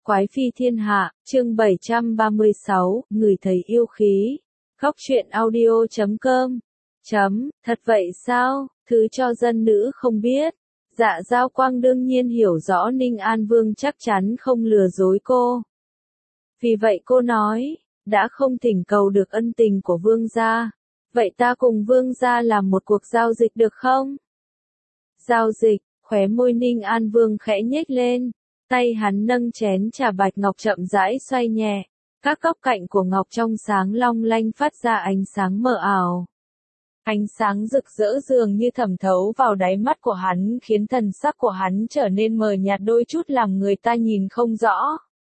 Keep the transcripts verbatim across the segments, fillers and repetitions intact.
Quái phi thiên hạ, chương bảy trăm ba mươi sáu, người thấy yêu khí. Góc truyện audio chấm com. Chấm, thật vậy sao, thứ cho dân nữ không biết. Dạ Giao Quang đương nhiên hiểu rõ Ninh An Vương chắc chắn không lừa dối cô. Vì vậy cô nói, đã không thỉnh cầu được ân tình của Vương gia. Vậy ta cùng Vương gia làm một cuộc giao dịch được không? Giao dịch, khóe môi Ninh An Vương khẽ nhếch lên. Tay hắn nâng chén trà bạch ngọc chậm rãi xoay nhẹ, các góc cạnh của ngọc trong sáng long lanh phát ra ánh sáng mờ ảo. Ánh sáng rực rỡ dường như thẩm thấu vào đáy mắt của hắn khiến thần sắc của hắn trở nên mờ nhạt đôi chút làm người ta nhìn không rõ.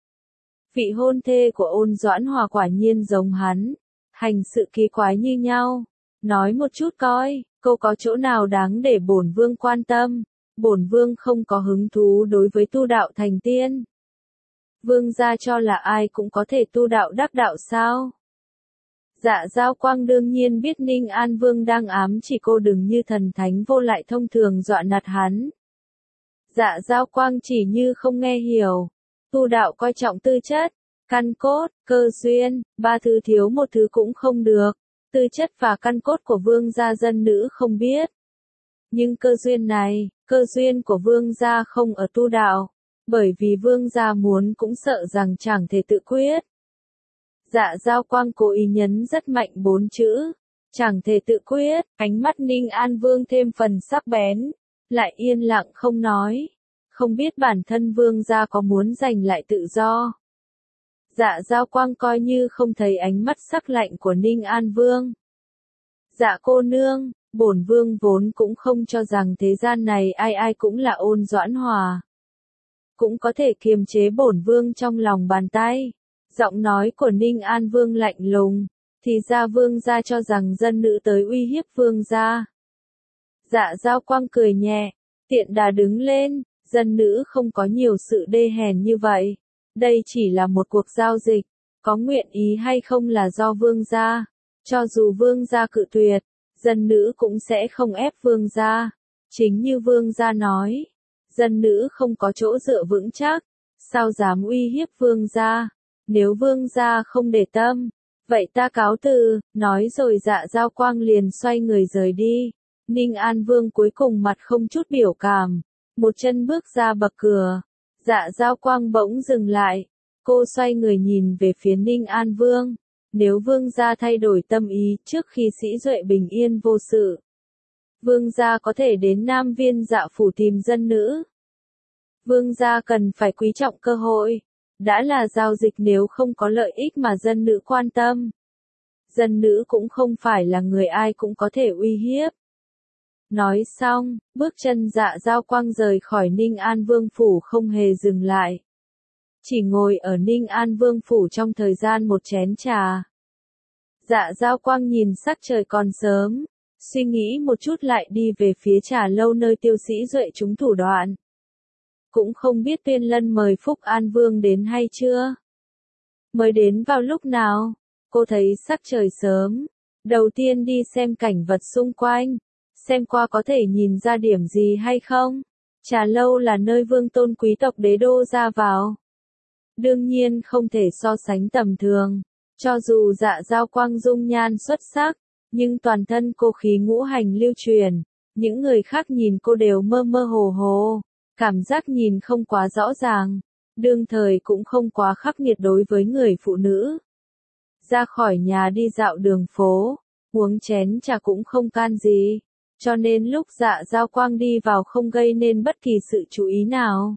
Vị hôn thê của Ôn Doãn Hòa quả nhiên giống hắn, hành sự kỳ quái như nhau. Nói một chút coi, cô có chỗ nào đáng để bổn vương quan tâm? Bổn vương không có hứng thú đối với tu đạo thành tiên. Vương gia cho là ai cũng có thể tu đạo đắc đạo sao? Dạ Giao Quang đương nhiên biết Ninh An Vương đang ám chỉ cô đừng như thần thánh vô lại thông thường dọa nạt hắn. Dạ Giao Quang chỉ như không nghe hiểu. Tu đạo coi trọng tư chất, căn cốt, cơ duyên, ba thứ thiếu một thứ cũng không được. Tư chất và căn cốt của vương gia dân nữ không biết. Nhưng cơ duyên này, cơ duyên của vương gia không ở tu đạo, bởi vì vương gia muốn cũng sợ rằng chẳng thể tự quyết. Dạ Giao Quang cố ý nhấn rất mạnh bốn chữ, chẳng thể tự quyết, ánh mắt Ninh An Vương thêm phần sắc bén, lại yên lặng không nói, không biết bản thân vương gia có muốn giành lại tự do. Dạ Giao Quang coi như không thấy ánh mắt sắc lạnh của Ninh An Vương. Dạ cô nương, bổn vương vốn cũng không cho rằng thế gian này ai ai cũng là Ôn Doãn Hòa. Cũng có thể kiềm chế bổn vương trong lòng bàn tay. Giọng nói của Ninh An Vương lạnh lùng, thì ra vương gia cho rằng dân nữ tới uy hiếp vương gia. Dạ Giao Quang cười nhẹ, tiện đà đứng lên, dân nữ không có nhiều sự đê hèn như vậy. Đây chỉ là một cuộc giao dịch, có nguyện ý hay không là do vương gia. Cho dù vương gia cự tuyệt, dân nữ cũng sẽ không ép vương gia. Chính như vương gia nói, dân nữ không có chỗ dựa vững chắc, sao dám uy hiếp vương gia. Nếu vương gia không để tâm, vậy ta cáo từ, nói rồi Dạ Giao Quang liền xoay người rời đi. Ninh An Vương cuối cùng mặt không chút biểu cảm, một chân bước ra bậc cửa. Dạ Giao Quang bỗng dừng lại, cô xoay người nhìn về phía Ninh An Vương. Nếu vương gia thay đổi tâm ý trước khi sĩ Duệ bình yên vô sự, vương gia có thể đến Nam Viên Dạ phủ tìm dân nữ. Vương gia cần phải quý trọng cơ hội, đã là giao dịch nếu không có lợi ích mà dân nữ quan tâm. Dân nữ cũng không phải là người ai cũng có thể uy hiếp. Nói xong, bước chân Dạ Giao Quang rời khỏi Ninh An Vương phủ không hề dừng lại. Chỉ ngồi ở Ninh An Vương phủ trong thời gian một chén trà. Dạ Giao Quang nhìn sắc trời còn sớm, suy nghĩ một chút lại đi về phía trà lâu nơi Tiêu Sĩ Duệ chúng thủ đoạn. Cũng không biết Tuyên Lân mời Phúc An Vương đến hay chưa? Mới đến vào lúc nào? Cô thấy sắc trời sớm. Đầu tiên đi xem cảnh vật xung quanh. Xem qua có thể nhìn ra điểm gì hay không? Trà lâu là nơi vương tôn quý tộc đế đô ra vào. Đương nhiên không thể so sánh tầm thường. Cho dù Dạ Giao Quang dung nhan xuất sắc, nhưng toàn thân cô khí ngũ hành lưu truyền. Những người khác nhìn cô đều mơ mơ hồ hồ. Cảm giác nhìn không quá rõ ràng, đương thời cũng không quá khắc nghiệt đối với người phụ nữ. Ra khỏi nhà đi dạo đường phố, uống chén trà cũng không can gì, cho nên lúc Dạ Giao Quang đi vào không gây nên bất kỳ sự chú ý nào.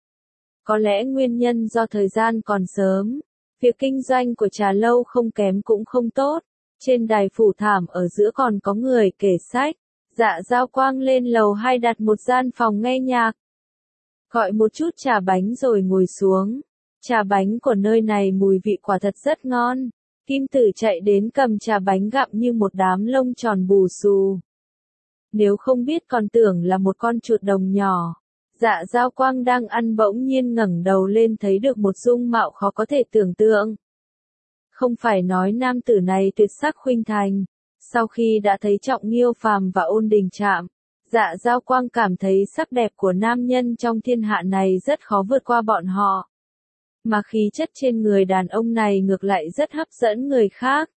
Có lẽ nguyên nhân do thời gian còn sớm, việc kinh doanh của trà lâu không kém cũng không tốt, trên đài phủ thảm ở giữa còn có người kể sách. Dạ Giao Quang lên lầu hai đặt một gian phòng nghe nhạc. Gọi một chút trà bánh rồi ngồi xuống. Trà bánh của nơi này mùi vị quả thật rất ngon. Kim Tử chạy đến cầm trà bánh gặm như một đám lông tròn bù xù. Nếu không biết còn tưởng là một con chuột đồng nhỏ. Dạ Giao Quang đang ăn bỗng nhiên ngẩng đầu lên thấy được một dung mạo khó có thể tưởng tượng. Không phải nói nam tử này tuyệt sắc khuynh thành. Sau khi đã thấy Trọng Nghiêu Phàm và Ôn Đình Trạm, Dạ Giao Quang cảm thấy sắc đẹp của nam nhân trong thiên hạ này rất khó vượt qua bọn họ. mà khí chất trên người đàn ông này ngược lại rất hấp dẫn người khác.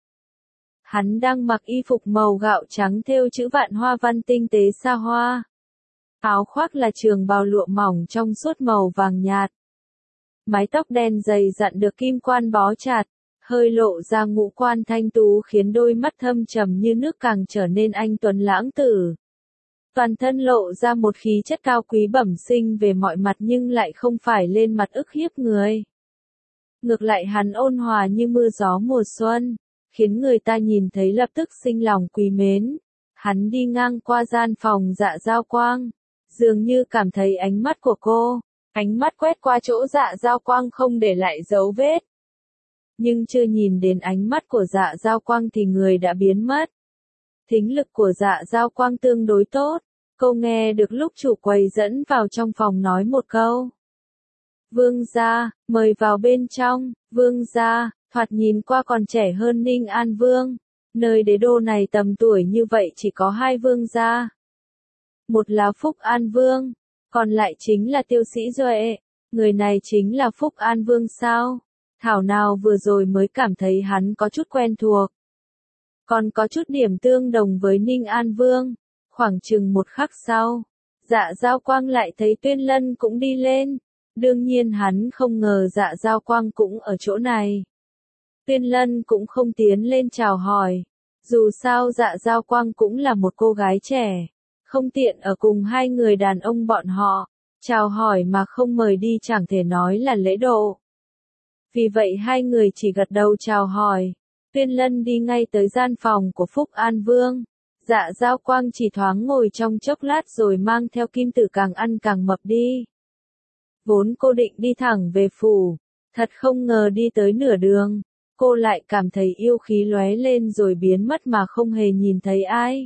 Hắn đang mặc y phục màu gạo trắng thêu chữ vạn hoa văn tinh tế xa hoa. Áo khoác là trường bào lụa mỏng trong suốt màu vàng nhạt. Mái tóc đen dày dặn được kim quan bó chặt, hơi lộ ra ngũ quan thanh tú khiến đôi mắt thâm trầm như nước càng trở nên anh tuấn lãng tử. Toàn thân lộ ra một khí chất cao quý bẩm sinh về mọi mặt nhưng lại không phải lên mặt ức hiếp người. Ngược lại hắn ôn hòa như mưa gió mùa xuân, khiến người ta nhìn thấy lập tức sinh lòng quý mến. Hắn đi ngang qua gian phòng Dạ Giao Quang, dường như cảm thấy ánh mắt của cô, ánh mắt quét qua chỗ Dạ Giao Quang không để lại dấu vết. Nhưng chưa nhìn đến ánh mắt của Dạ Giao Quang thì người đã biến mất. Thính lực của Dạ Giao Quang tương đối tốt, cô nghe được lúc chủ quầy dẫn vào trong phòng nói một câu. Vương gia, mời vào bên trong. Vương gia, thoạt nhìn qua còn trẻ hơn Ninh An Vương. Nơi đế đô này tầm tuổi như vậy chỉ có hai vương gia. Một là Phúc An Vương, còn lại chính là Tiêu Sĩ Duệ. Người này chính là Phúc An Vương sao? Thảo nào vừa rồi mới cảm thấy hắn có chút quen thuộc. Còn có chút điểm tương đồng với Ninh An Vương. Khoảng chừng một khắc sau, Dạ Giao Quang lại thấy Tuyên Lân cũng đi lên. Đương nhiên hắn không ngờ Dạ Giao Quang cũng ở chỗ này. Tuyên Lân cũng không tiến lên chào hỏi. Dù sao Dạ Giao Quang cũng là một cô gái trẻ, không tiện ở cùng hai người đàn ông bọn họ. Chào hỏi mà không mời đi chẳng thể nói là lễ độ. Vì vậy hai người chỉ gật đầu chào hỏi. Tuyên Lân đi ngay tới gian phòng của Phúc An Vương. Dạ Giao Quang chỉ thoáng ngồi trong chốc lát rồi mang theo Kim Tử càng ăn càng mập đi. Vốn cô định đi thẳng về phủ, thật không ngờ đi tới nửa đường, cô lại cảm thấy yêu khí lóe lên rồi biến mất mà không hề nhìn thấy ai.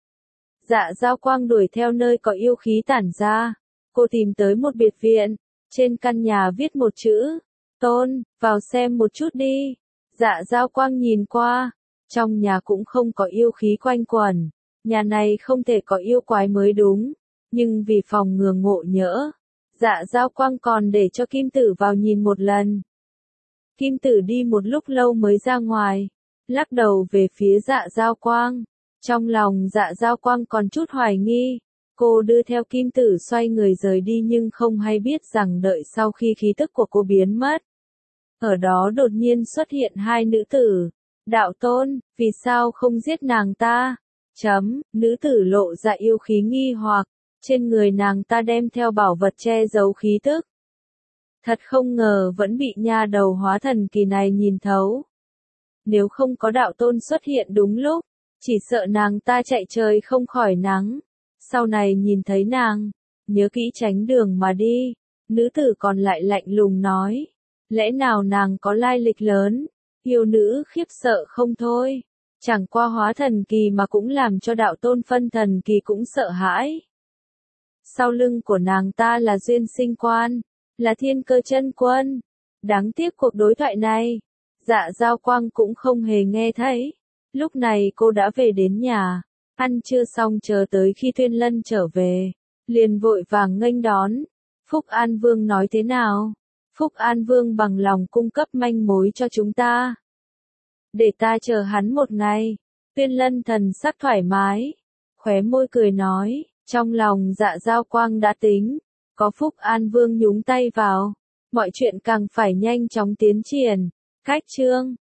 Dạ Giao Quang đuổi theo nơi có yêu khí tản ra, cô tìm tới một biệt viện, trên căn nhà viết một chữ, Tôn, vào xem một chút đi. Dạ Giao Quang nhìn qua, trong nhà cũng không có yêu khí quanh quẩn, nhà này không thể có yêu quái mới đúng, nhưng vì phòng ngừa ngộ nhỡ, Dạ Giao Quang còn để cho Kim Tử vào nhìn một lần. Kim Tử đi một lúc lâu mới ra ngoài, lắc đầu về phía Dạ Giao Quang. Trong lòng Dạ Giao Quang còn chút hoài nghi, cô đưa theo Kim Tử xoay người rời đi nhưng không hay biết rằng đợi sau khi khí tức của cô biến mất. Ở đó đột nhiên xuất hiện hai nữ tử. Đạo Tôn, vì sao không giết nàng ta? Chấm, nữ tử lộ ra yêu khí nghi hoặc, trên người nàng ta đem theo bảo vật che giấu khí tức. Thật không ngờ vẫn bị nha đầu hóa thần kỳ này nhìn thấu. Nếu không có Đạo Tôn xuất hiện đúng lúc, chỉ sợ nàng ta chạy trời không khỏi nắng. Sau này nhìn thấy nàng, nhớ kỹ tránh đường mà đi. Nữ tử còn lại lạnh lùng nói, lẽ nào nàng có lai lịch lớn? Yêu nữ khiếp sợ không thôi. Chẳng qua hóa thần kỳ mà cũng làm cho Đạo Tôn phân thần kỳ cũng sợ hãi. Sau lưng của nàng ta là Duyên Sinh Quan, là Thiên Cơ Chân Quân. Đáng tiếc cuộc đối thoại này, Dạ Giao Quang cũng không hề nghe thấy. Lúc này cô đã về đến nhà, ăn trưa xong chờ tới khi Tuyên Lân trở về, liền vội vàng nghênh đón. Phúc An Vương nói thế nào? Phúc An Vương bằng lòng cung cấp manh mối cho chúng ta. Để ta chờ hắn một ngày. Tuyên Lân thần sắc thoải mái, khóe môi cười nói, trong lòng Dạ Giao Quang đã tính, có Phúc An Vương nhúng tay vào, mọi chuyện càng phải nhanh chóng tiến triển. Cách chương